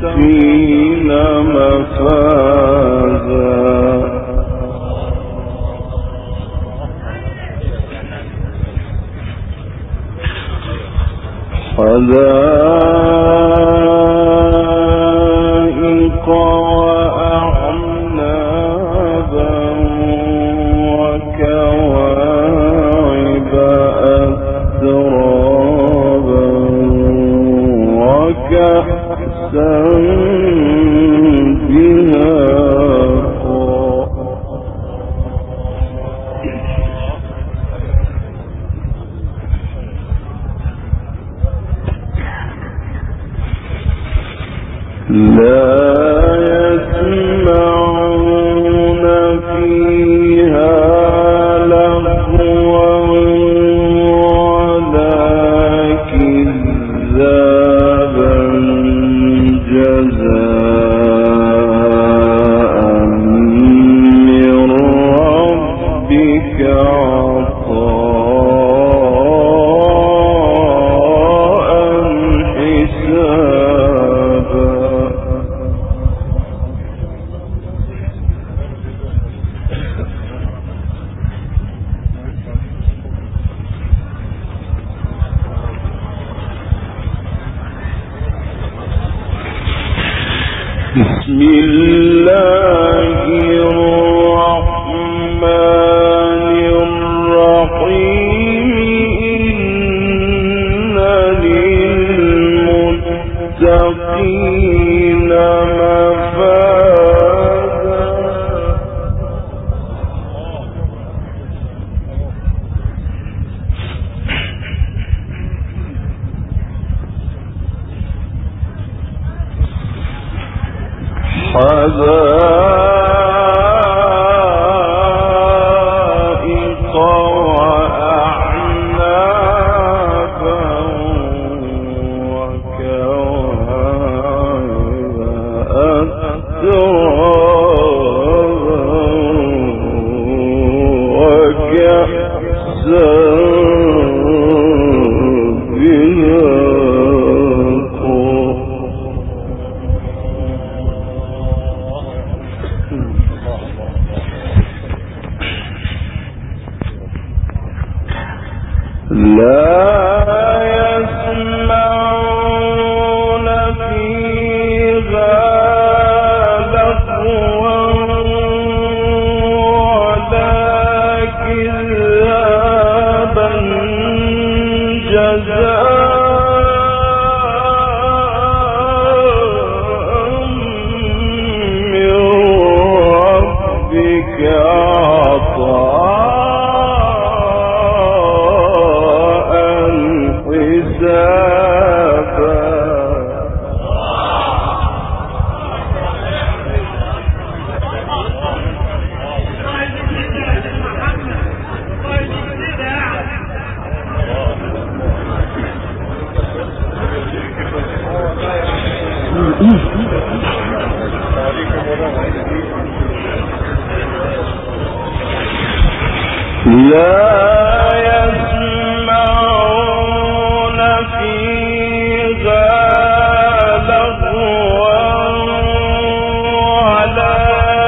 للمتقين مفازا حدائق وأعنابا وكواعب أترابا وكأسا لا يسمعون فيها لغوا ولا كذابا جزاء من ربك عطاء حسابا. بسم الله الرحمن الرحيم إن للمتقين مفازا حدائق وأعنابا وكواعب أترابا وكأسا لا يسمعون فيها لغوا ولا كذابا جزاء من ربك عطاء لا يسمعون فيها لغوا ولا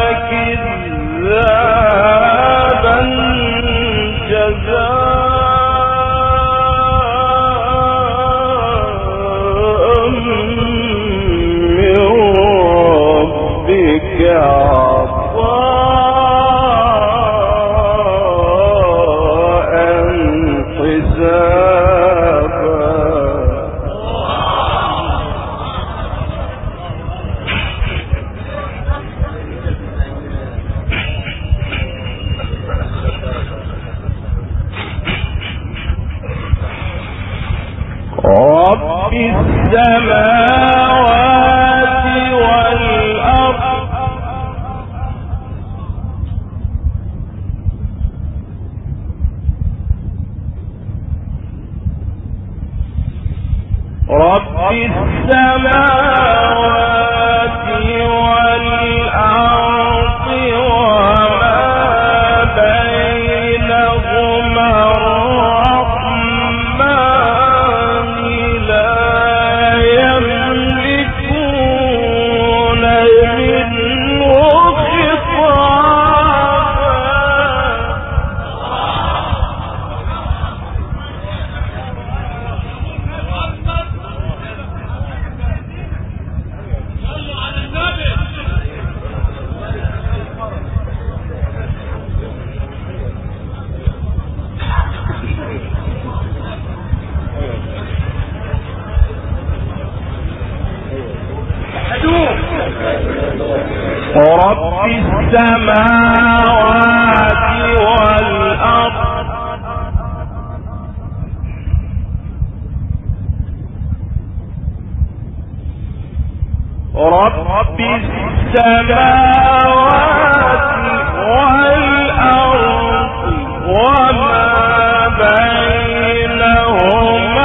كذابا جزاء من ربك رب السماوات والأرض رب السماوات والأرض وما بينهما الرحمن لا يملكون السماوات والأرض رب السماوات والأرض وما بينهما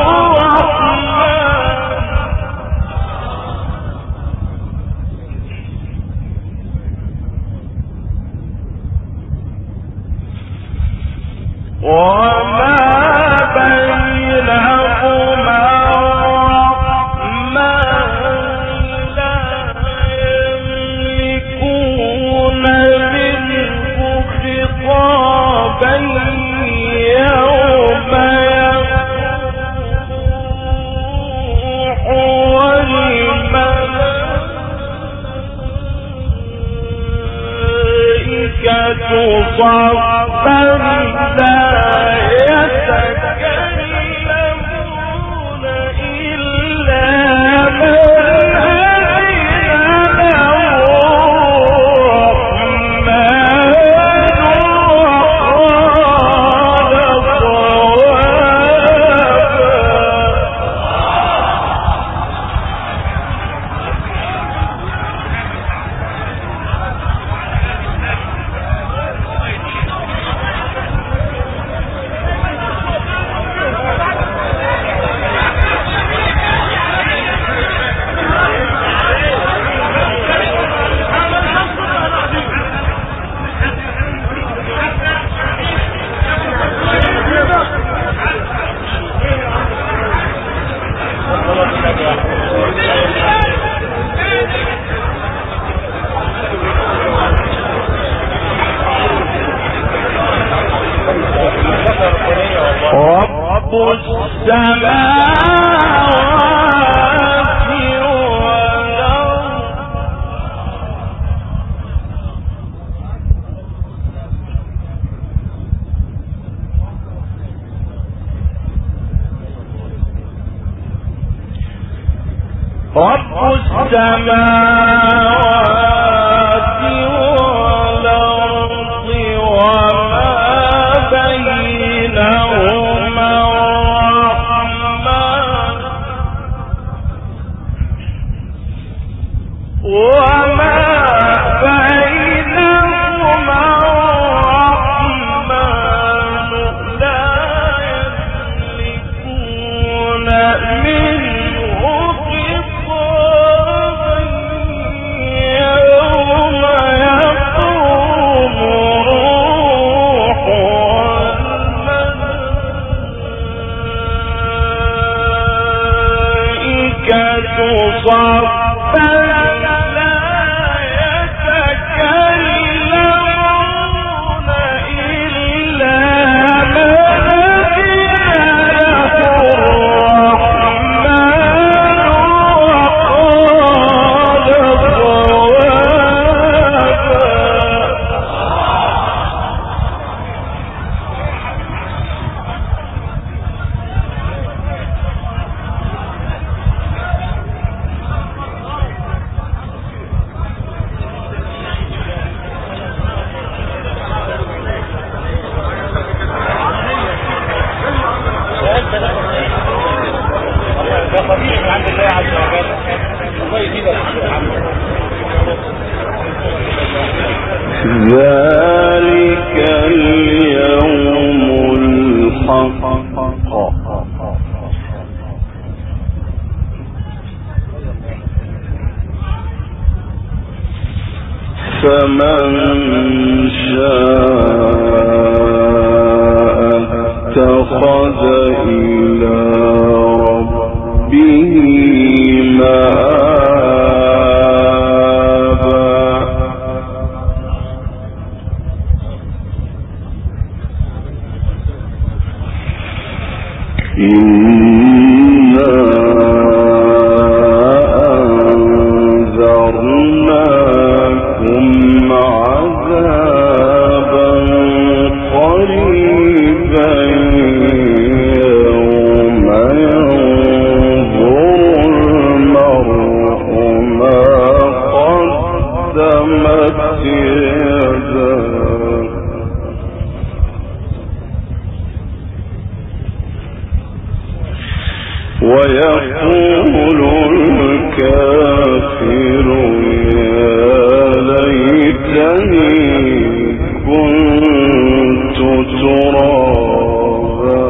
رب السماوات والأرض وما بينهما ذلك اليوم الحق فمن شاء اتخذ إلى ربه إنا أنذرناكم عذابا قريبا يوم ينظر المرء ما قدمت ويقول الكافر يا ليتني كنت ترابا.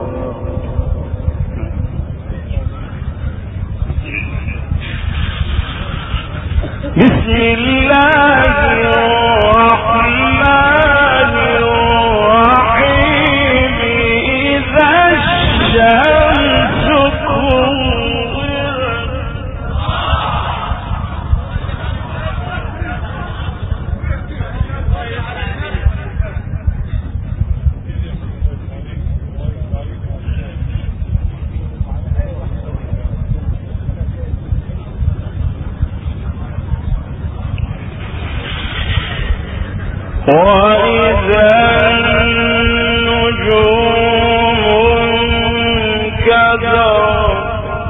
بسم الله الرحمن الرحيم. إذا الشمس كورت وإذا النجوم انكدرت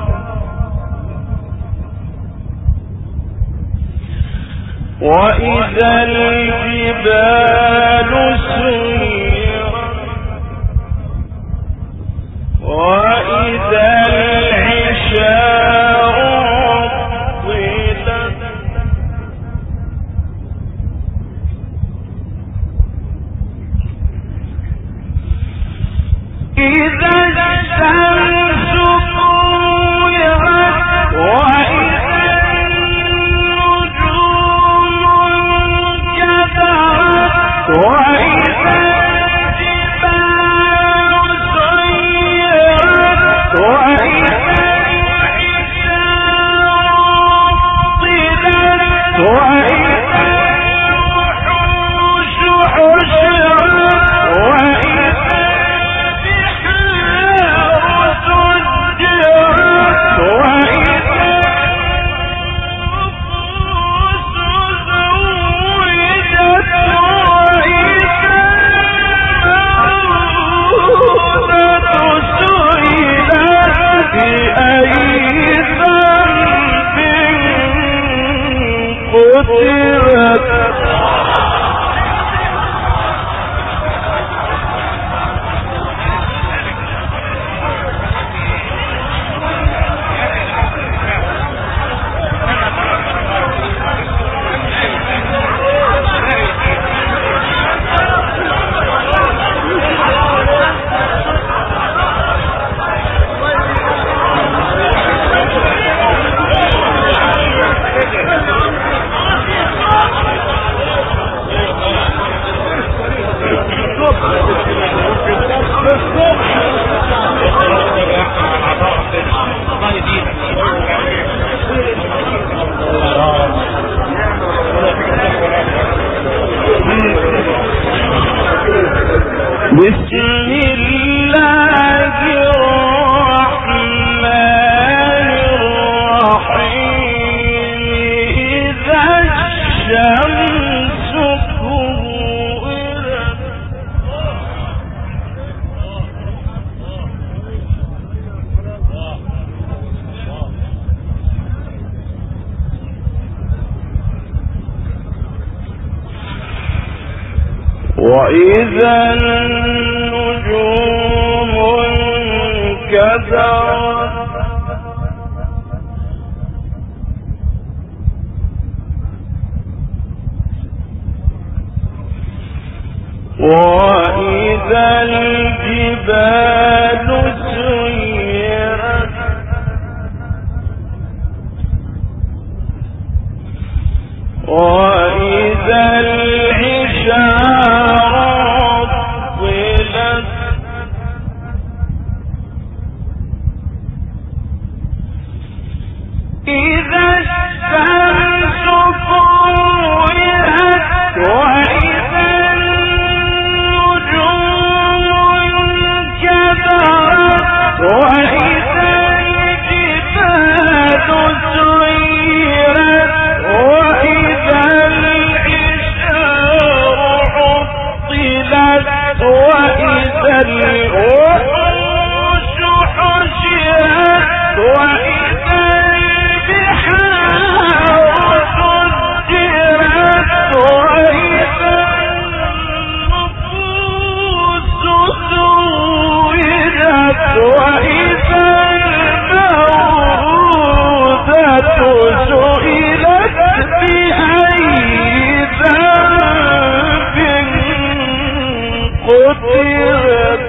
وإذا الجبال سيرت وإذا العشار عطلت إذا الشمس كورت وإذا النجوم انكدرت وإذا الجبال سيرت وإذا العشار عطلت وإذا الوحوش حشرت وإذا بسم الله الرحمن الرحيم. إذا الشمس كورت وإذا النجوم انكدرت وإذا الجبال سيرت وإذا العشار عطلت إذا الشمس كورت وإذا النجوم انكدرت وإذا الجبال سيرت وإذا العشار عطلت وإذا الوحوش حشرت وإذا البحار سجرت وإذا النفوس زوجت وإذا الموءودة قتلت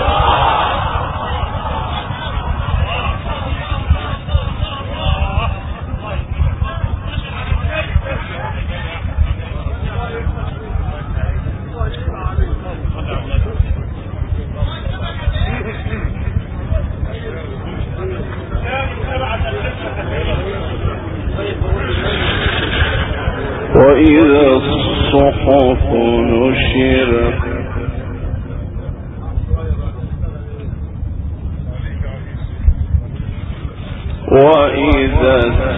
وإذا الصحف نشرت وإذا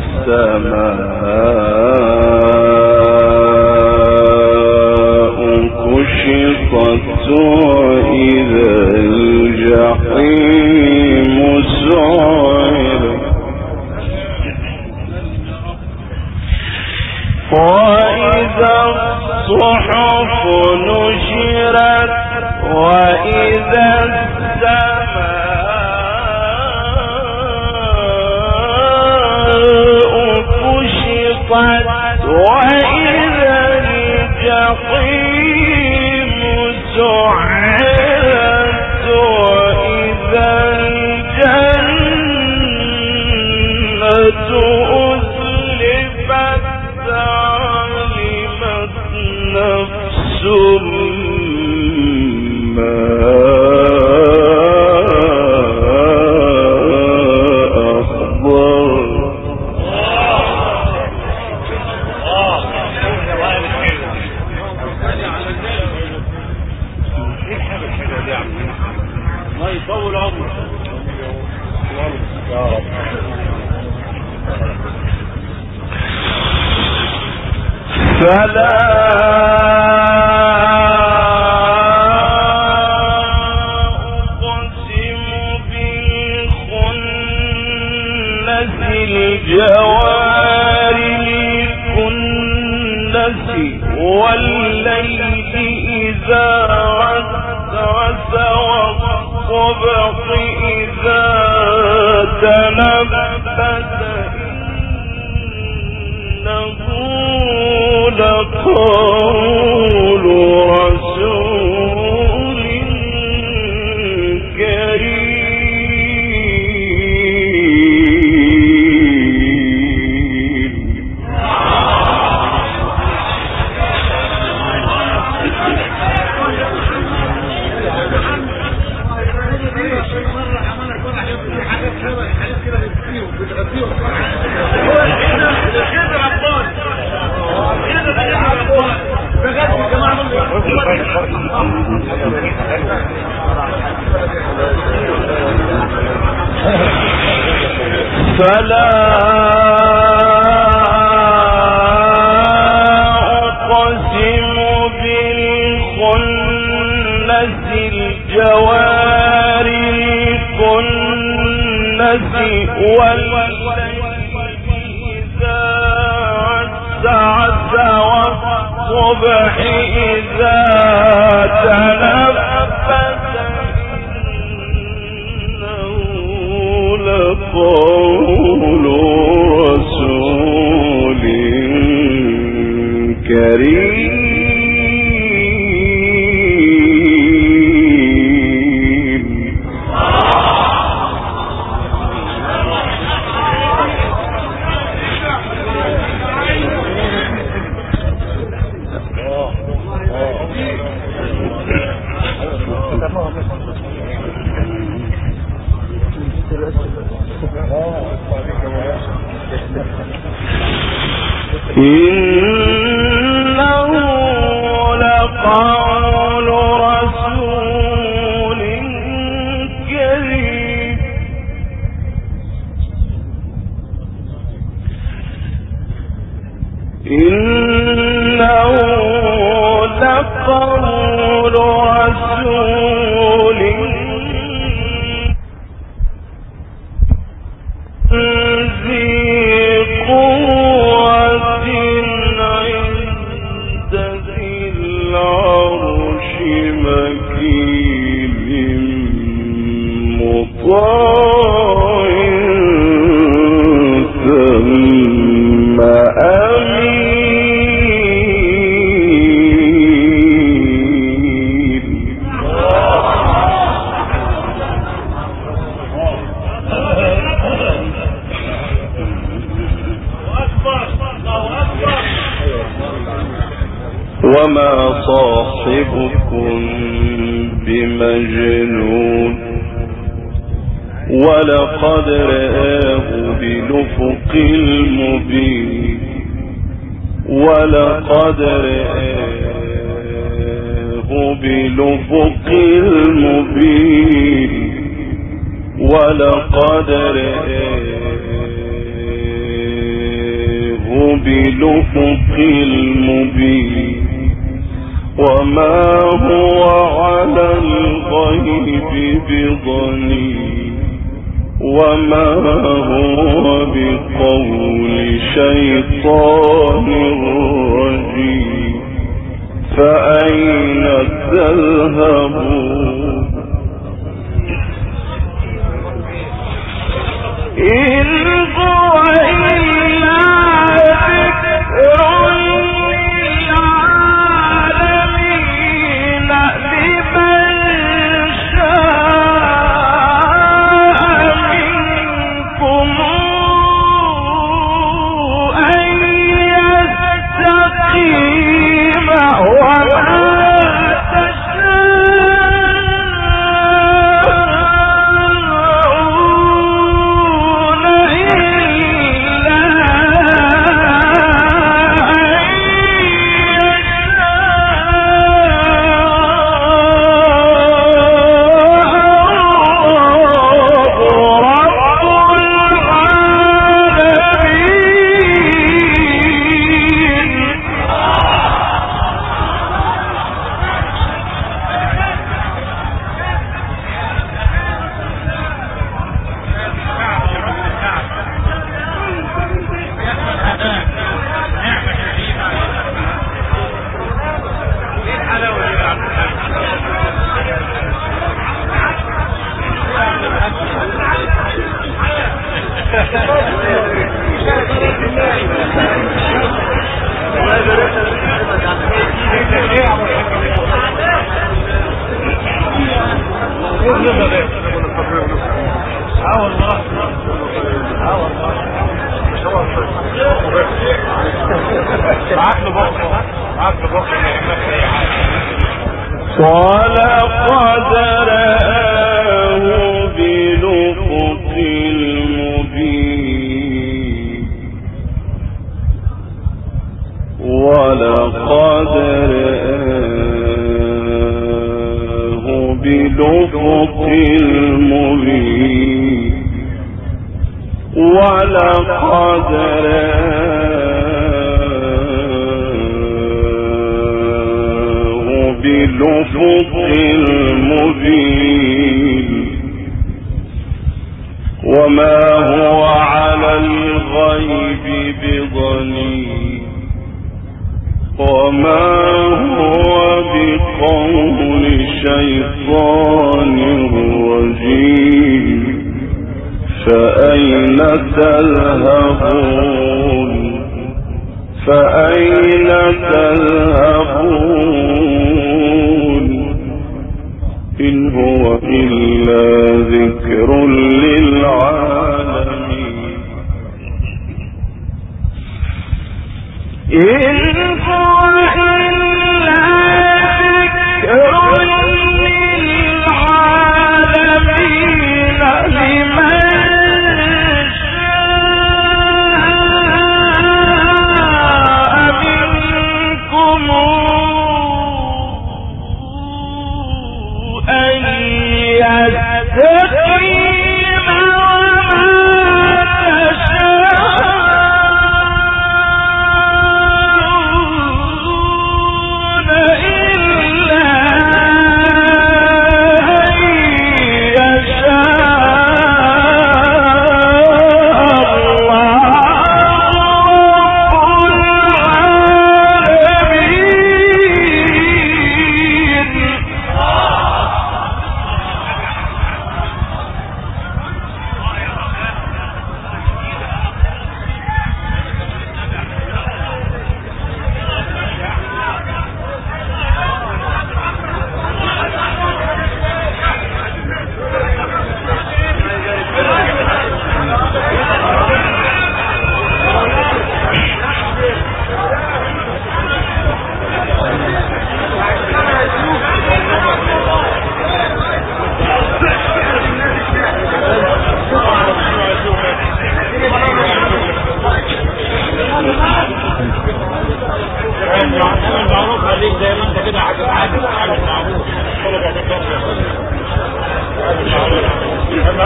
السماء كشطت وإذا الجحيم سعرت وإذا الصحف نشرت وإذا السماء كشطت وإذا الجحيم سعرت وإذا الجنة أزلفت علمت نفس ما أحضر الله يطول عمرك يا رب. فلا أقسم بالخنس الجوار الكنس والليل إذا عسعس والصبح إذا تنفس إنه لقول رسول كريم فلا أقسم بالخنس الجوار الكنس والليل إذا عسعس والصبح إذا تنفس إنه لقول رسول كريم إنه لقول رسول كريم إنه لقول رسول ذي قوة عند ذي العرش مكين مطاع ثم أمين صاحبكم بمجنون ولقد رآه بالأفق المبين ولقد رآه بالأفق المبين ولقد رآه بالأفق المبين وما هو على الغيب بضنين وما هو بقول شيطان رجيم فأين تذهبون إن هو إلا ذكر للعالمين لمن شاء منكم أن يستقيم وما ولقد رآه بالأفق المبين ولقد رآه بالأفق المبين ولقد بالأفق المبين وما هو على الغيب بضنين وما هو بقول شيطان رجيم فأين تذهبون فأين تذهبون إن هو إلا ذكر للعالمين إن هو إلا ذكر للعالمين لمن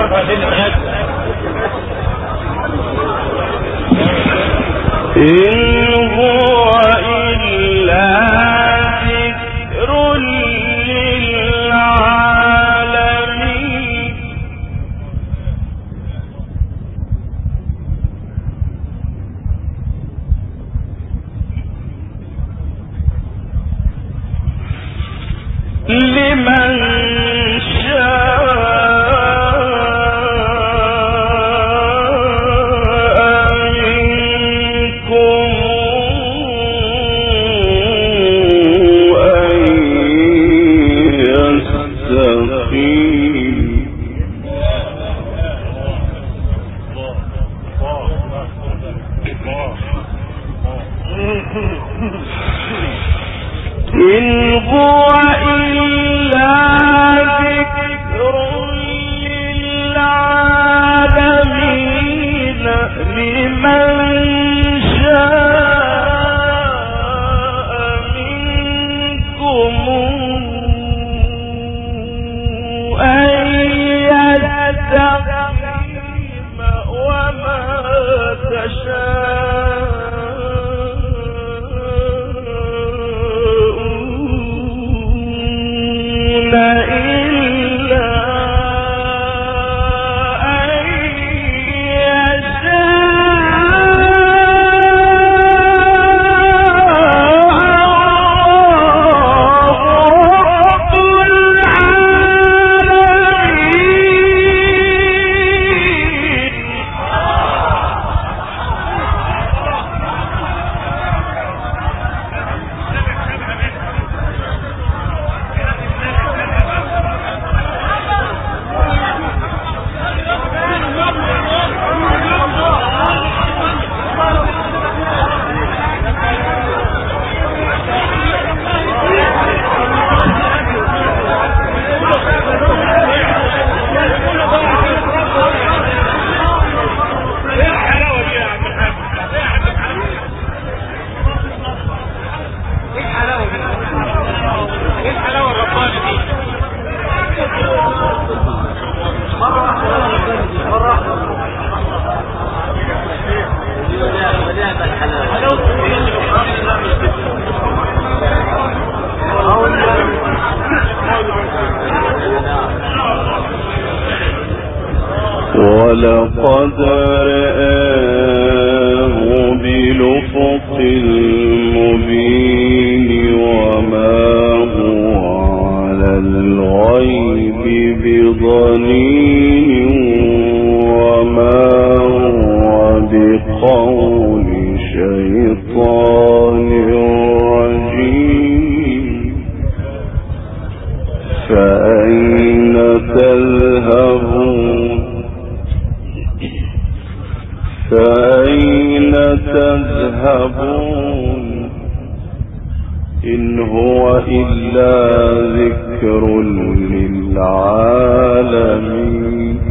ولقد رآه بالأفق المبين وما هو على الغيب بضنين وما هو بقول شيطان رجيم فأين تذهبون فأين تذهبون إن هو إلا ذكر للعالمين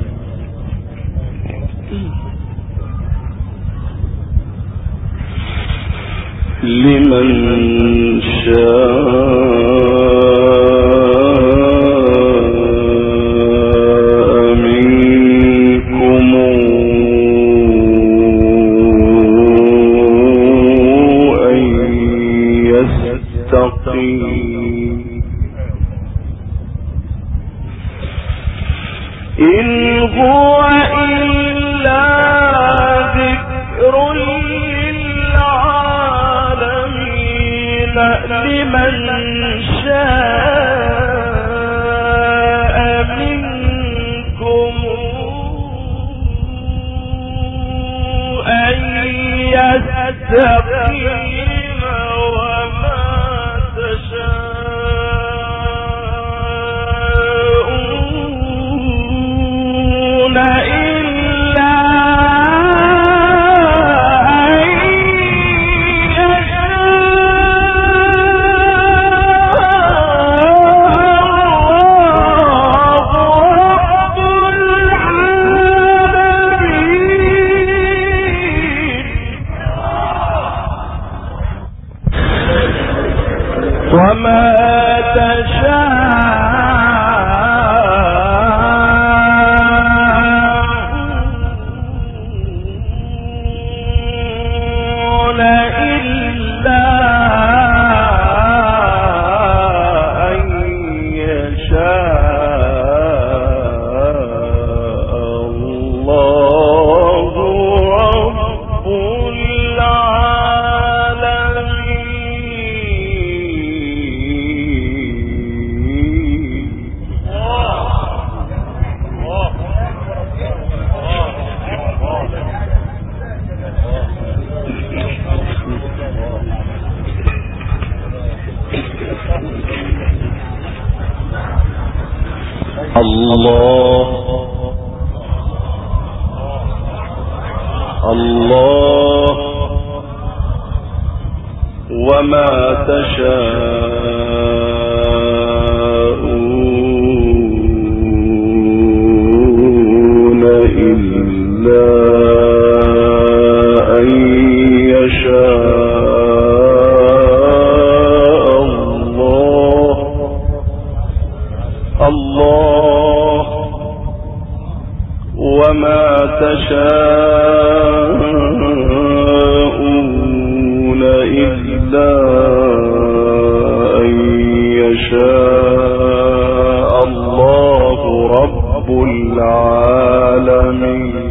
لمن شاء منكم أن يستقيم إن هو إلا ذكر لمن شاء منكم أن يستقيم وما تشاءون الله الله وما تشاءون إلا أن يشاء الله وما تشاءون إلا أن يشاء الله رب العالمين.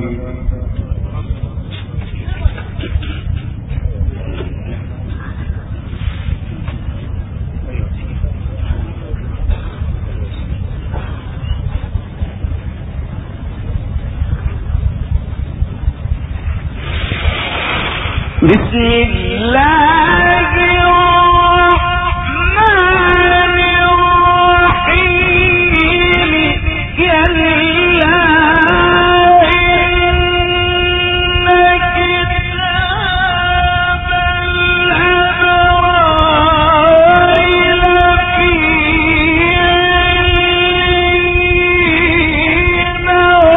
بسم الله الرحمن الرحيم كلا إن كتاب الأبرار لفي عليين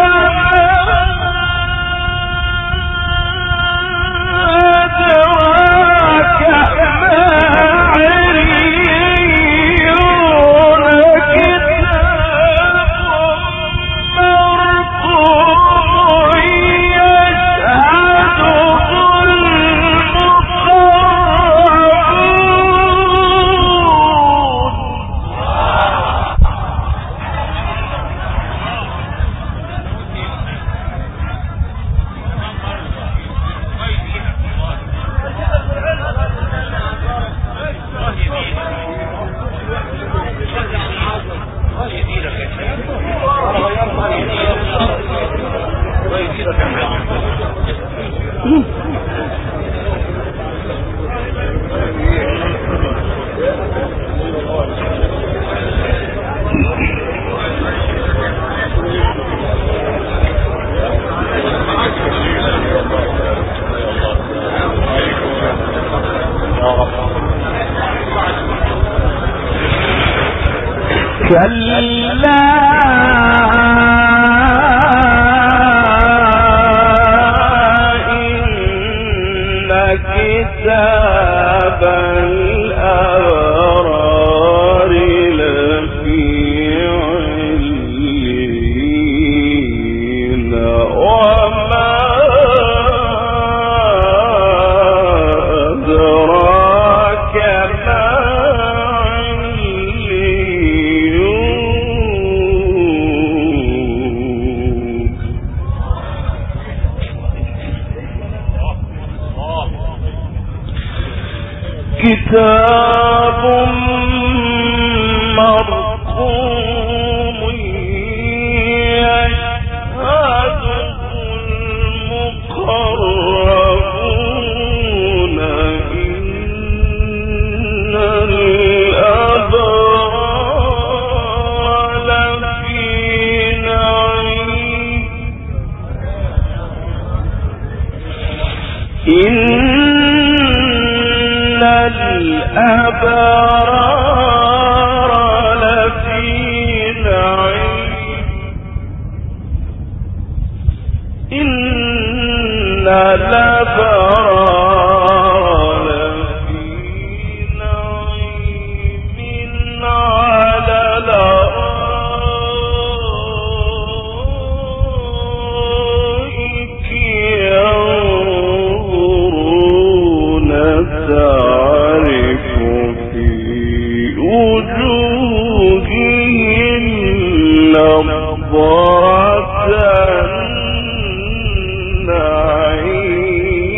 كلا إن كتاب الأبرار لفي عليين وما أدراك ما كتاب مرقوم يشهده المقربون إن الأبرار لفي نعيم الأبرار لفي نعيم إن الأبرار لفي نعيم على الأرائك ينظرون تعرف في وجوههم نضرة النعيم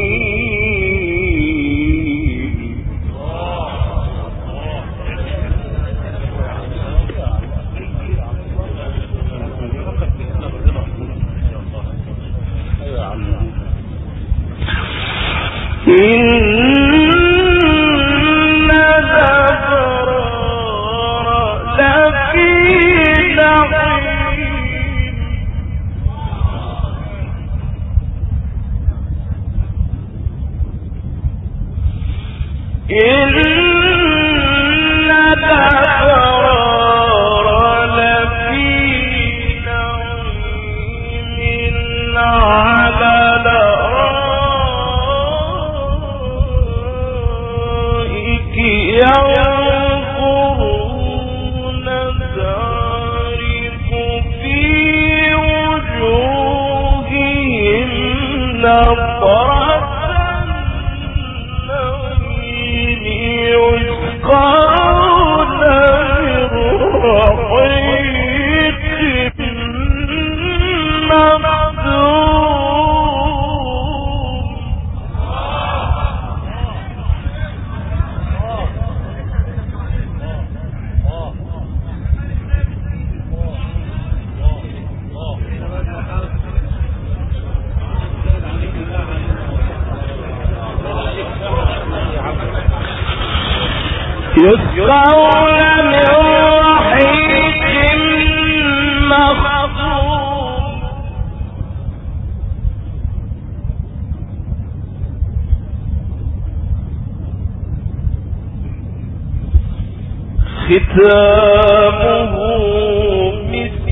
يسقون من رحيق مختوم ختامه مسك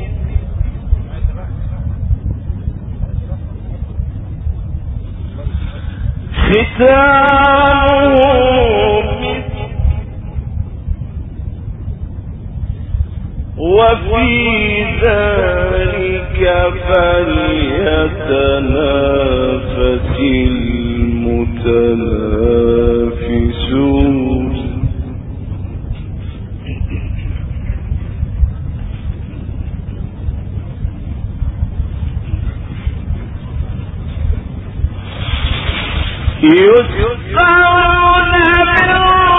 وفي ذلك فليتنافس المتنافسون يسقون من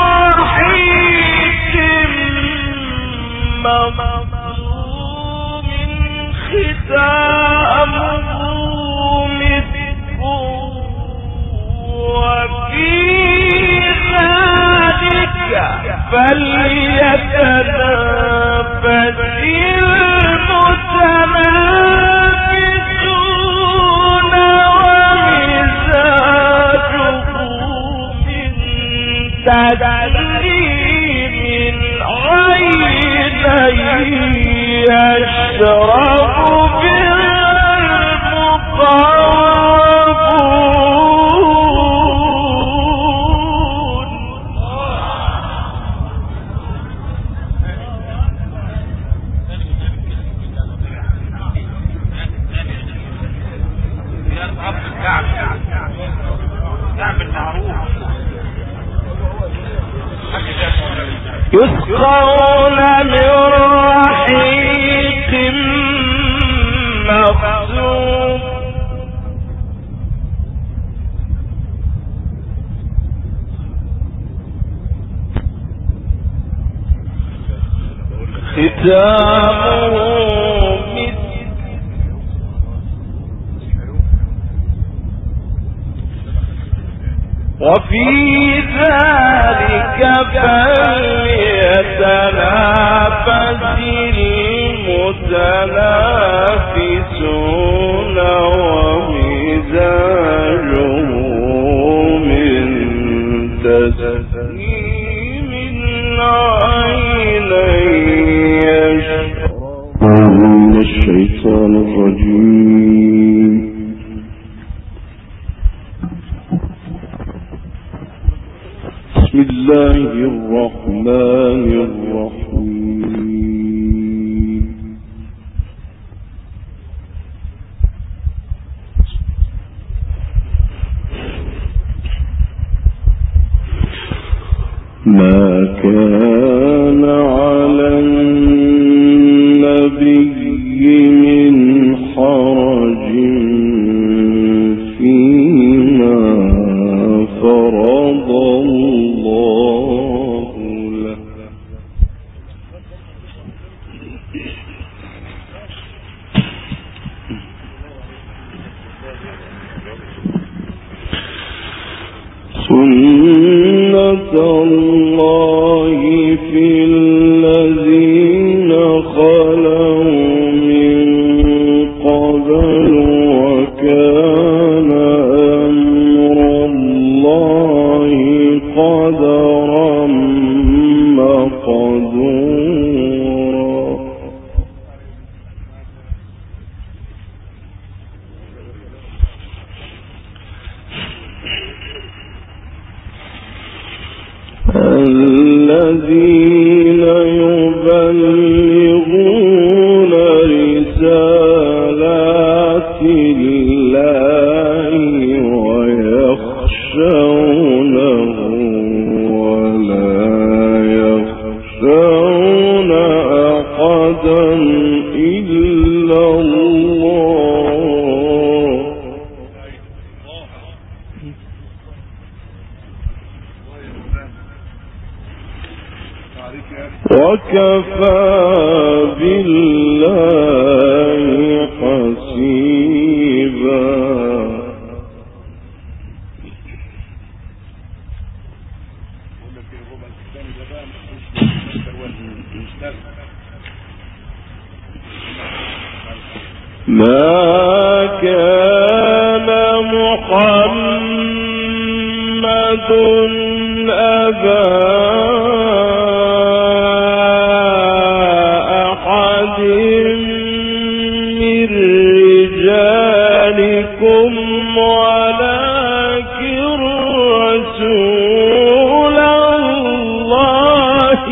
رحيق مختوم ختامه مسك وفي ذلك فليتنافس المتنافسون تجري من عيني يشرب بها المقربون يسقون من رحيق مختوم ختامه مسك وفي ذلك فليتنافس المتنافسون ومزاجه من تسنيم عيني يشرب من الشيطان الرجيم. بسم الله الرحمن الرحيم. ما كان على النبي من حرج فيما فرض الله له سنة الله في الذين خلوا من قبل وكان أمر الله قدرا مقدورا. الذين يبلغون رسالات الله إلا الله وكفى بالله حسيبا ما كان محمد أبا أحد من رجالكم ولكن رسول الله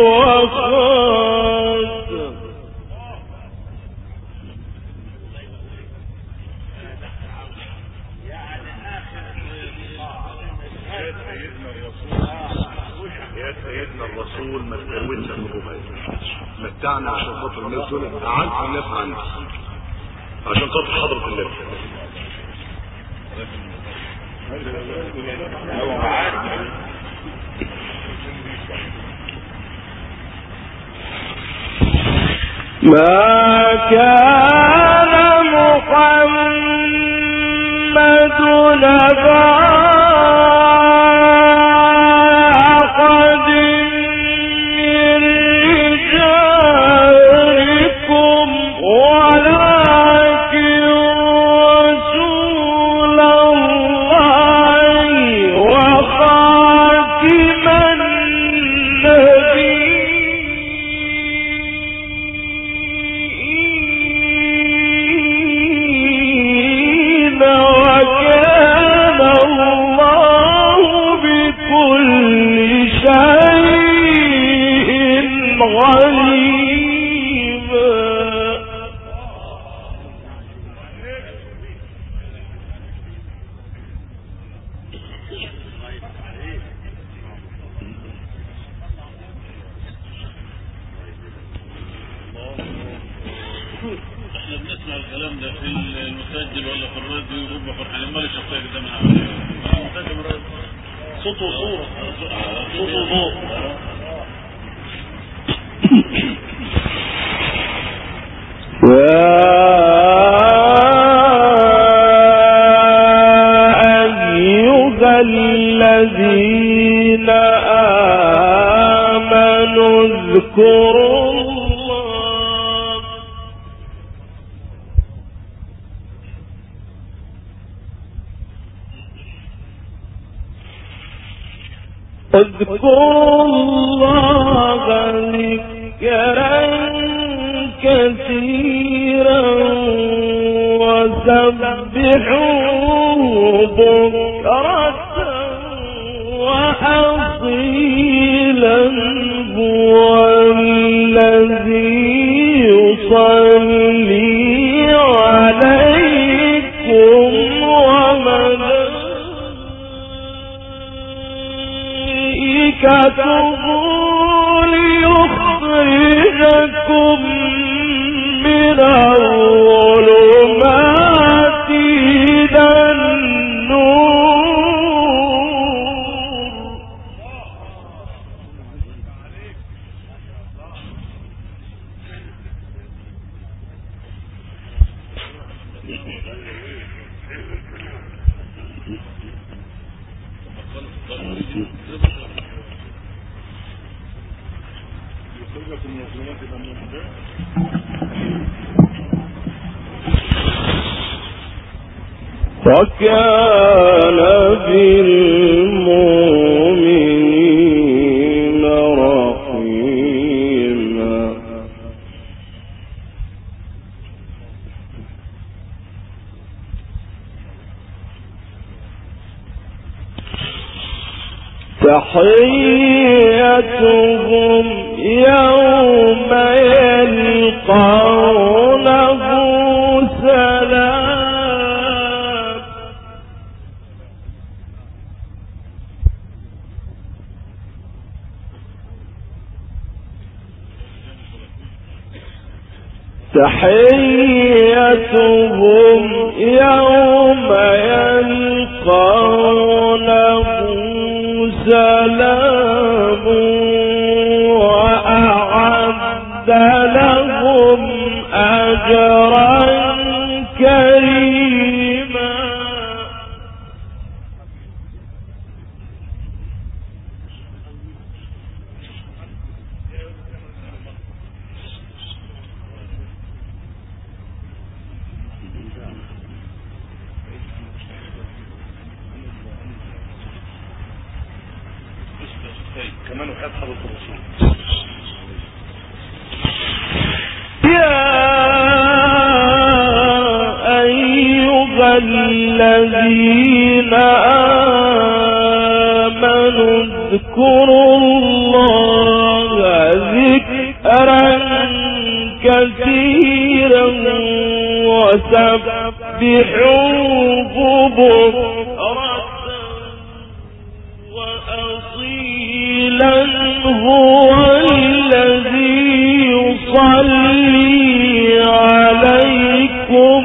وخاتم يا سيدنا الرسول ما تزودش الرباعي متعنا عشان خاطر الناس دول اعز الناس عندي عشان خاطر حضرة النبي ما كان محمد أبا أحد من رجالكم ولكن رسول الله وخاتم النبيين وكان الله بكل شيء عليما احنا بنسمع الكلام ده في المسجل ولا في الراديو يبقى فرحانين مالي شخصيه قدامنا صوت وصوره صوت وضوء يا أيها الذين آمنوا اذكروا الله اذكروا الله ذكرا كثيرا وسبحوه بكرة وأصيلا هو الذي يصلي عليكم وملائكته ليخرجكم من الظلمات إلى النور وكان بالمؤمنين رحيما تحيتهم يوم يلقونه سلام تحيتهم يوم يلقونه سلام وأعد لهم أجرا كريما. كمان وحياة حضرة الرسول. يا أيها الذين آمنوا اذكروا الله ذكرا كثيرا وسبحوه بكرة وأصيلا هو الذي يصلي عليكم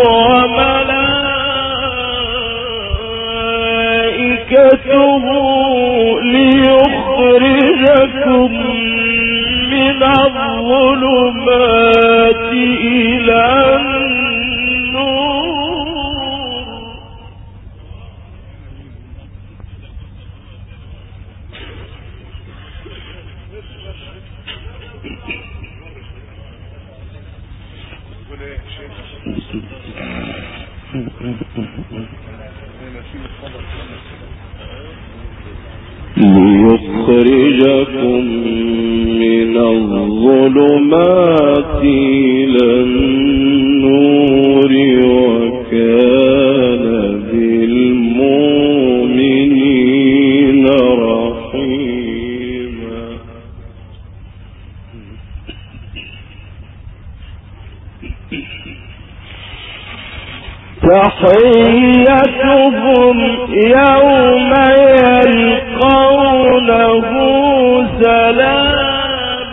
وملائكته ليخرجكم من الظلمات إلى النور. ليخرجكم من الظلمات إلى النور وكان بالمؤمنين رحيما. تحيتهم يوم يلقونه سلام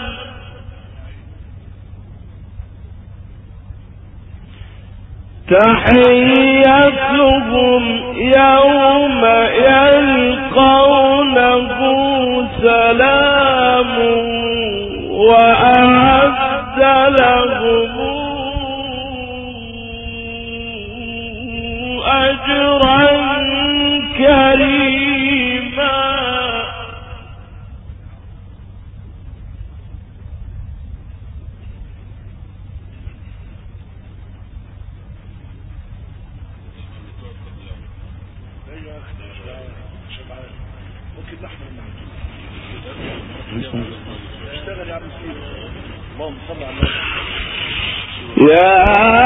تحيتهم يوم يلقونه سلام وأعد لهم أجرا كريما. ممكن نحضر اشتغل يا عم سيدي. اللهم صل على النبي. يا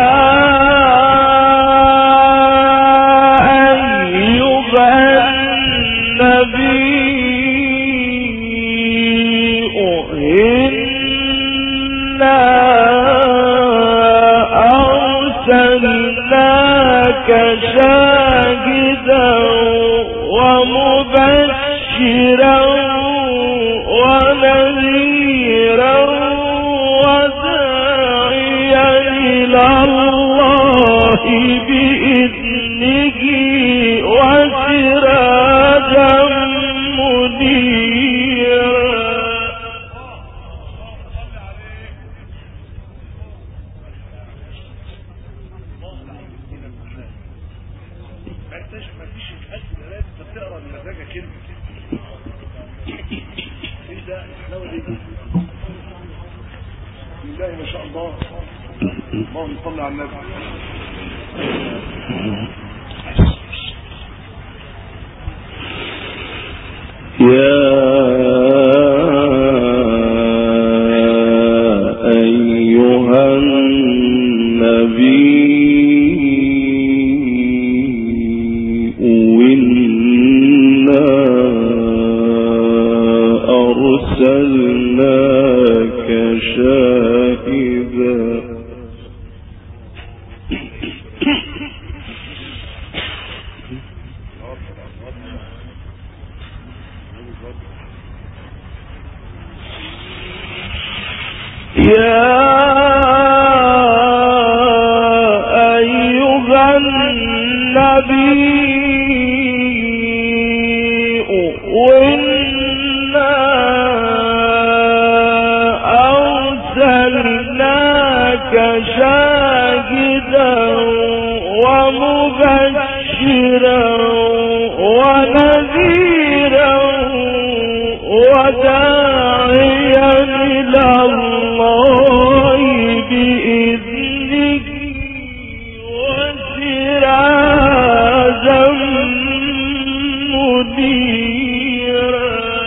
شاهدا ومبشرا ونذيرا وداعيا إلى الله بإذنه وسراجا منيرا. ما شاء الله. اللهم صل على النبي. يا أيها النبي إنا أرسلناك شاهدا يا شاهدا ومبشرا ونذيرا وداعيا إلى الله بإذنه وسراجا منيرا.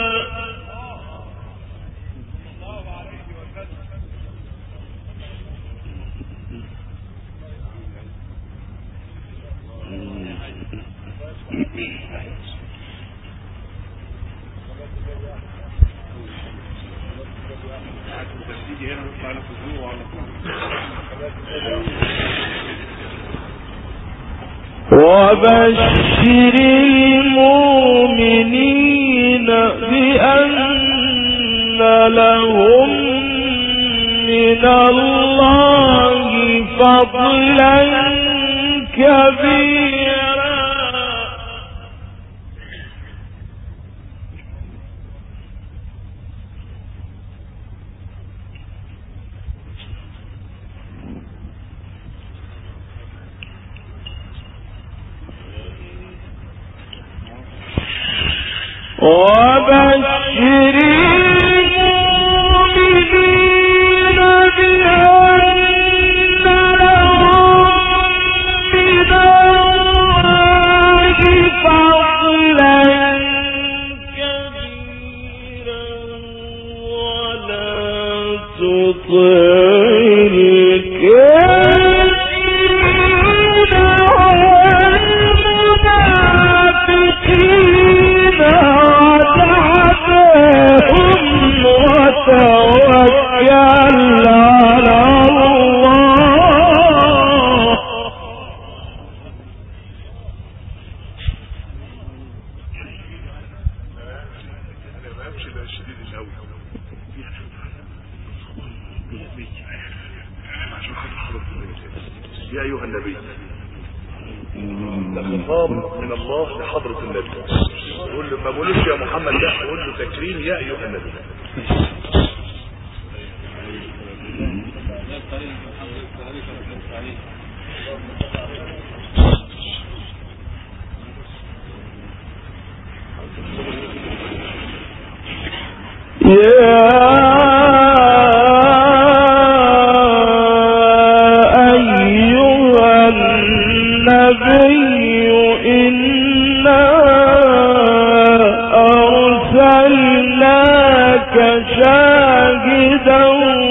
وبشر المؤمنين بأن لهم من الله فضلا كبيرا. وبشر المؤمنين بأن لهم من الله فضلا كبيرا ولا تطع يا أيها النبي، ده خطاب من الله لحضرة النبي. يقول له ما بقولوش يا محمد، لا قول له تكريم يا أيها النبي. شاهدا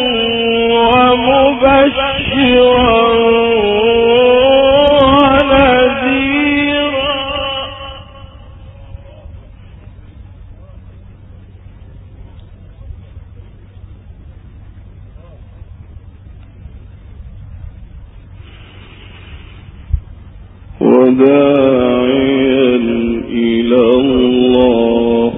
ومبشرا ونذيرا. وداعيا إلى الله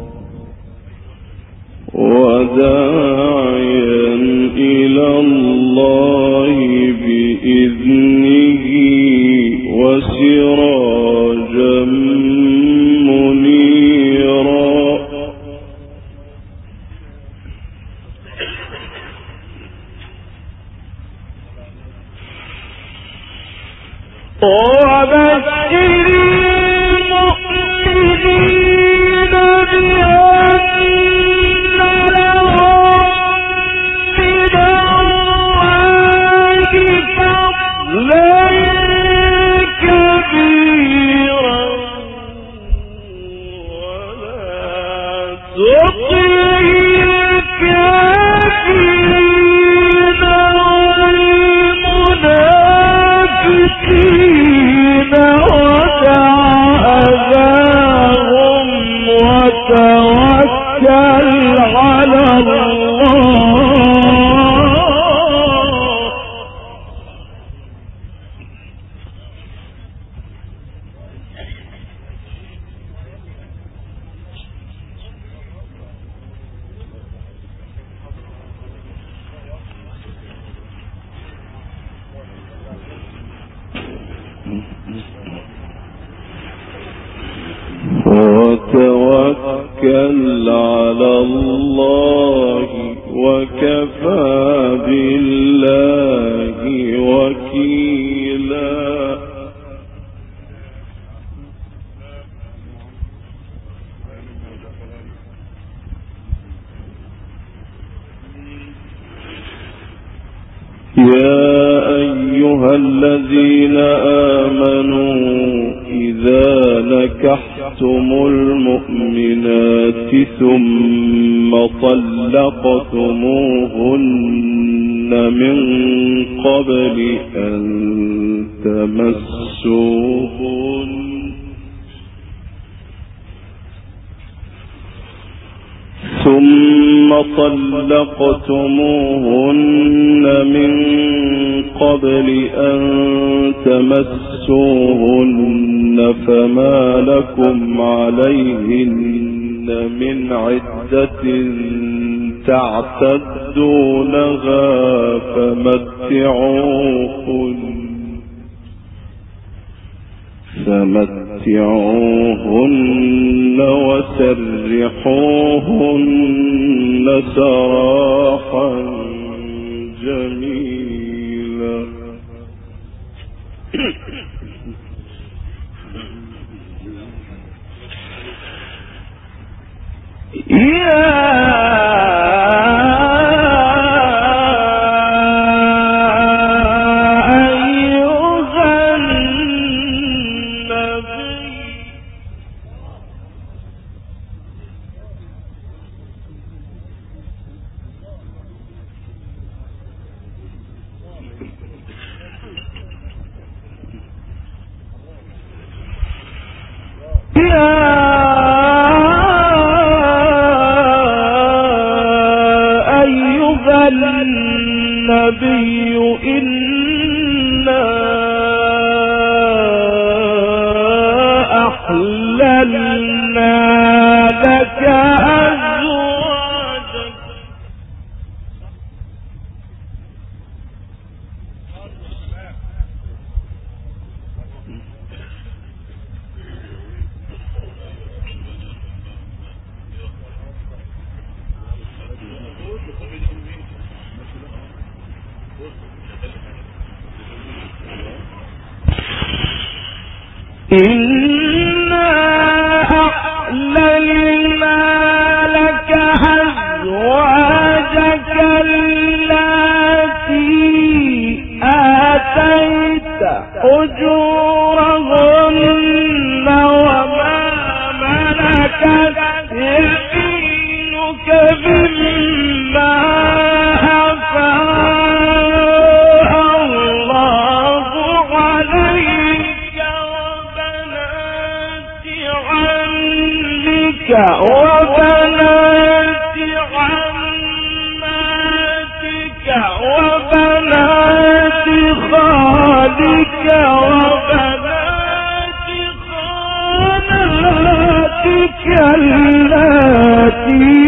وداعيا إلى الله بإذنه وسراجا منيرا. وبشر المؤمنين وتوكل على الله وكفى بالله أيها الذين آمنوا إذا نكحتم المؤمنات ثم طلقتموهن من قبل أن تمسوهن فما لكم عليهن من عدة تعتدونها فمتعوهن وسرحوهن سراحا جميلا. النبي إنا أحللنا لك أزواجك إنا أحللنا لك أزواجك التي آتيت أجورهن وما ملكت يمينك مما أفاء الله عليك وبنات عماتك وبنات خالك وبنات خالاتك اللاتي